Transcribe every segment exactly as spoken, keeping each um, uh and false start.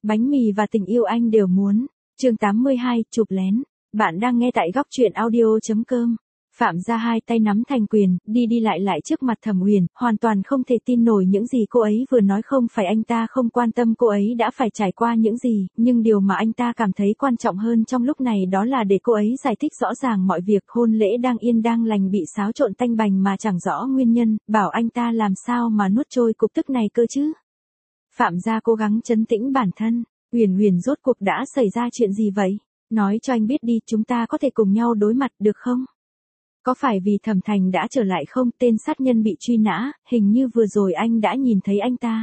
bánh mì và tình yêu anh đều muốn. Chương tám mươi hai, chụp lén. Bạn đang nghe tại góc truyện audio.com. Phạm Gia hai tay nắm thành quyền, đi đi lại lại trước mặt Thẩm Uyển, hoàn toàn không thể tin nổi những gì cô ấy vừa nói. Không phải anh ta không quan tâm cô ấy đã phải trải qua những gì, nhưng điều mà anh ta cảm thấy quan trọng hơn trong lúc này đó là để cô ấy giải thích rõ ràng mọi việc. Hôn lễ đang yên đang lành bị xáo trộn tanh bành mà chẳng rõ nguyên nhân, bảo anh ta làm sao mà nuốt trôi cục tức này cơ chứ. Phạm Gia cố gắng trấn tĩnh bản thân. Uyển Uyển, rốt cuộc đã xảy ra chuyện gì vậy? Nói cho anh biết đi, chúng ta có thể cùng nhau đối mặt được không? Có phải vì Thẩm Thành đã trở lại không? Tên sát nhân bị truy nã, hình như vừa rồi anh đã nhìn thấy anh ta.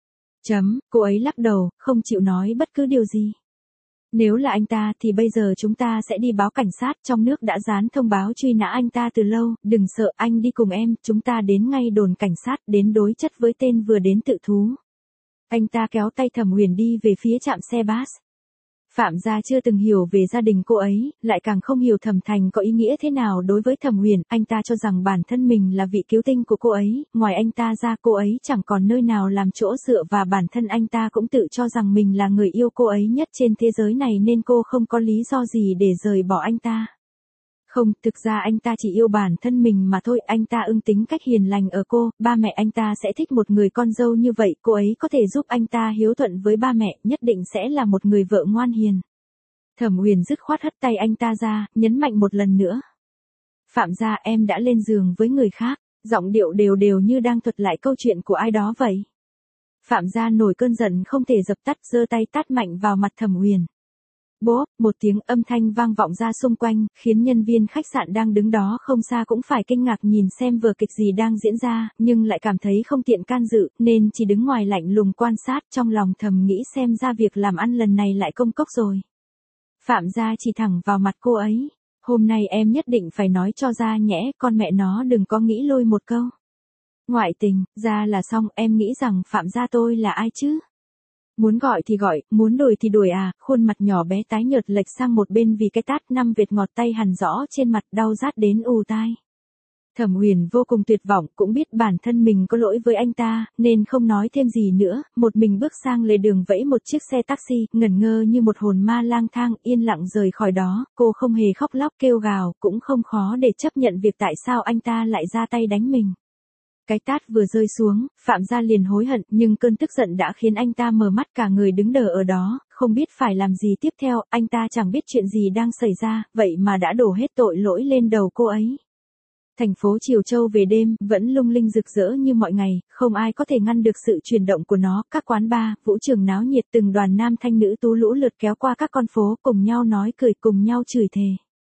Chấm, cô ấy lắc đầu, không chịu nói bất cứ điều gì. Nếu là anh ta thì bây giờ chúng ta sẽ đi báo cảnh sát, trong nước đã dán thông báo truy nã anh ta từ lâu. Đừng sợ, anh đi cùng em, chúng ta đến ngay đồn cảnh sát, đến đối chất với tên vừa đến tự thú. Anh ta kéo tay Thẩm Uyển đi về phía trạm xe bus. Phạm Gia chưa từng hiểu về gia đình cô ấy, lại càng không hiểu Thẩm Thành có ý nghĩa thế nào đối với Thẩm Uyển. Anh ta cho rằng bản thân mình là vị cứu tinh của cô ấy, ngoài anh ta ra cô ấy chẳng còn nơi nào làm chỗ dựa, và bản thân anh ta cũng tự cho rằng mình là người yêu cô ấy nhất trên thế giới này nên cô không có lý do gì để rời bỏ anh ta. Không, thực ra anh ta chỉ yêu bản thân mình mà thôi. Anh ta ưng tính cách hiền lành ở cô, ba mẹ anh ta sẽ thích một người con dâu như vậy, cô ấy có thể giúp anh ta hiếu thuận với ba mẹ, nhất định sẽ là một người vợ ngoan hiền. Thẩm Uyển dứt khoát hất tay anh ta ra, nhấn mạnh một lần nữa. Phạm Gia, em đã lên giường với người khác, giọng điệu đều đều như đang thuật lại câu chuyện của ai đó vậy. Phạm Gia nổi cơn giận không thể dập tắt, giơ tay tát mạnh vào mặt Thẩm Uyển. Bốp, một tiếng âm thanh vang vọng ra xung quanh, khiến nhân viên khách sạn đang đứng đó không xa cũng phải kinh ngạc nhìn xem vở kịch gì đang diễn ra, nhưng lại cảm thấy không tiện can dự, nên chỉ đứng ngoài lạnh lùng quan sát, trong lòng thầm nghĩ xem ra việc làm ăn lần này lại công cốc rồi. Phạm Gia chỉ thẳng vào mặt cô ấy. Hôm nay em nhất định phải nói cho ra nhẽ, con mẹ nó đừng có nghĩ lôi một câu. Ngoại tình, ra là xong, em nghĩ rằng Phạm Gia tôi là ai chứ? Muốn gọi thì gọi, muốn đuổi thì đuổi à? Khuôn mặt nhỏ bé tái nhợt lệch sang một bên vì cái tát, năm vệt ngọt tay hằn rõ trên mặt, đau rát đến ù tai. Thẩm Uyển vô cùng tuyệt vọng, cũng biết bản thân mình có lỗi với anh ta, nên không nói thêm gì nữa, một mình bước sang lề đường vẫy một chiếc xe taxi, ngẩn ngơ như một hồn ma lang thang, yên lặng rời khỏi đó. Cô không hề khóc lóc kêu gào, cũng không khó để chấp nhận việc tại sao anh ta lại ra tay đánh mình. Cái tát vừa rơi xuống, Phạm Gia liền hối hận, nhưng cơn tức giận đã khiến anh ta mờ mắt, cả người đứng đờ ở đó, không biết phải làm gì tiếp theo. Anh ta chẳng biết chuyện gì đang xảy ra, vậy mà đã đổ hết tội lỗi lên đầu cô ấy. Thành phố Triều Châu về đêm, vẫn lung linh rực rỡ như mọi ngày, không ai có thể ngăn được sự chuyển động của nó. Các quán bar, vũ trường náo nhiệt, từng đoàn nam thanh nữ tú lũ lượt kéo qua các con phố, cùng nhau nói cười, cùng nhau chửi thề.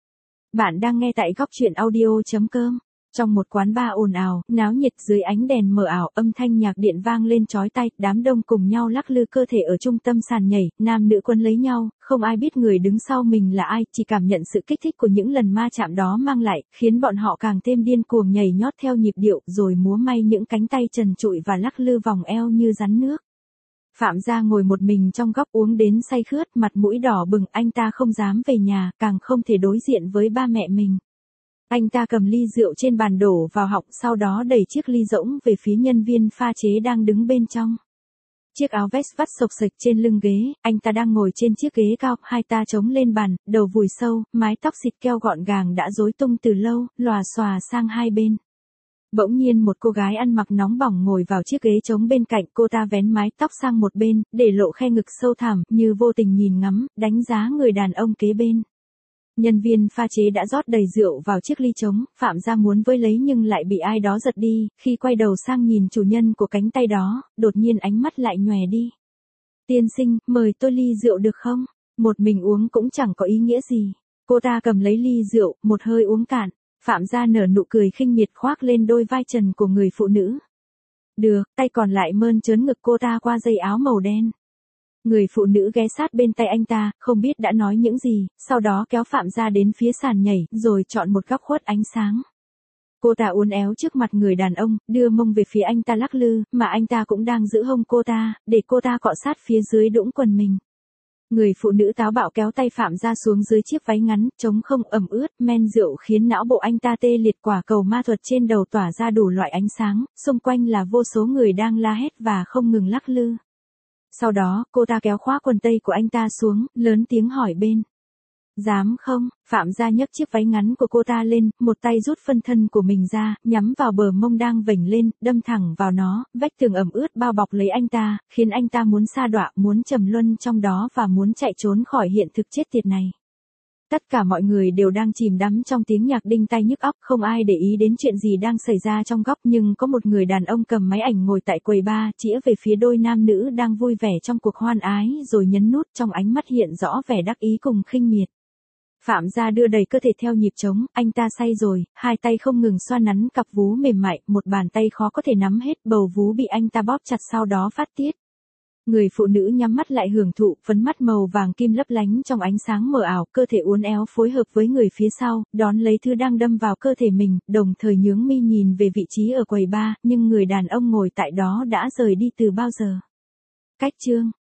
Bạn đang nghe tại góc truyện audio.com. Trong một quán bar ồn ào, náo nhiệt, dưới ánh đèn mờ ảo, âm thanh nhạc điện vang lên chói tai, đám đông cùng nhau lắc lư cơ thể ở trung tâm sàn nhảy, nam nữ quấn lấy nhau, không ai biết người đứng sau mình là ai, chỉ cảm nhận sự kích thích của những lần ma chạm đó mang lại, khiến bọn họ càng thêm điên cuồng nhảy nhót theo nhịp điệu, rồi múa may những cánh tay trần trụi và lắc lư vòng eo như rắn nước. Phạm Gia ngồi một mình trong góc uống đến say khướt, mặt mũi đỏ bừng, anh ta không dám về nhà, càng không thể đối diện với ba mẹ mình. Anh ta cầm ly rượu trên bàn đổ vào họng, sau đó đẩy chiếc ly rỗng về phía nhân viên pha chế đang đứng bên trong. Chiếc áo vest vắt xộc xệch trên lưng ghế, anh ta đang ngồi trên chiếc ghế cao, hai ta chống lên bàn, đầu vùi sâu, mái tóc xịt keo gọn gàng đã rối tung từ lâu, lòa xòa sang hai bên. Bỗng nhiên một cô gái ăn mặc nóng bỏng ngồi vào chiếc ghế trống bên cạnh, cô ta vén mái tóc sang một bên, để lộ khe ngực sâu thẳm, như vô tình nhìn ngắm, đánh giá người đàn ông kế bên. Nhân viên pha chế đã rót đầy rượu vào chiếc ly trống, Phạm Gia muốn vơi lấy nhưng lại bị ai đó giật đi, khi quay đầu sang nhìn chủ nhân của cánh tay đó, đột nhiên ánh mắt lại nhòe đi. Tiên sinh, mời tôi ly rượu được không? Một mình uống cũng chẳng có ý nghĩa gì. Cô ta cầm lấy ly rượu, một hơi uống cạn. Phạm Gia nở nụ cười khinh miệt khoác lên đôi vai trần của người phụ nữ. Được, tay còn lại mơn trớn ngực cô ta qua dây áo màu đen. Người phụ nữ ghé sát bên tay anh ta, không biết đã nói những gì, sau đó kéo Phạm Gia đến phía sàn nhảy, rồi chọn một góc khuất ánh sáng. Cô ta uốn éo trước mặt người đàn ông, đưa mông về phía anh ta lắc lư, mà anh ta cũng đang giữ hông cô ta, để cô ta cọ sát phía dưới đũng quần mình. Người phụ nữ táo bạo kéo tay Phạm Gia xuống dưới chiếc váy ngắn, trống không ẩm ướt, men rượu khiến não bộ anh ta tê liệt, quả cầu ma thuật trên đầu tỏa ra đủ loại ánh sáng, xung quanh là vô số người đang la hét và không ngừng lắc lư. Sau đó, cô ta kéo khóa quần tây của anh ta xuống, lớn tiếng hỏi bên. Dám không? Phạm Gia nhấc chiếc váy ngắn của cô ta lên, một tay rút phân thân của mình ra, nhắm vào bờ mông đang vểnh lên, đâm thẳng vào nó, vách tường ẩm ướt bao bọc lấy anh ta, khiến anh ta muốn sa đọa, muốn trầm luân trong đó và muốn chạy trốn khỏi hiện thực chết tiệt này. Tất cả mọi người đều đang chìm đắm trong tiếng nhạc đinh tai nhức óc, không ai để ý đến chuyện gì đang xảy ra trong góc, nhưng có một người đàn ông cầm máy ảnh ngồi tại quầy bar, chĩa về phía đôi nam nữ đang vui vẻ trong cuộc hoan ái, rồi nhấn nút, trong ánh mắt hiện rõ vẻ đắc ý cùng khinh miệt. Phạm Gia đưa đầy cơ thể theo nhịp trống, anh ta say rồi, hai tay không ngừng xoa nắn cặp vú mềm mại, một bàn tay khó có thể nắm hết, bầu vú bị anh ta bóp chặt sau đó phát tiết. Người phụ nữ nhắm mắt lại hưởng thụ, phấn mắt màu vàng kim lấp lánh trong ánh sáng mờ ảo, cơ thể uốn éo phối hợp với người phía sau, đón lấy thứ đang đâm vào cơ thể mình, đồng thời nhướng mi nhìn về vị trí ở quầy bar, nhưng người đàn ông ngồi tại đó đã rời đi từ bao giờ. Cách chương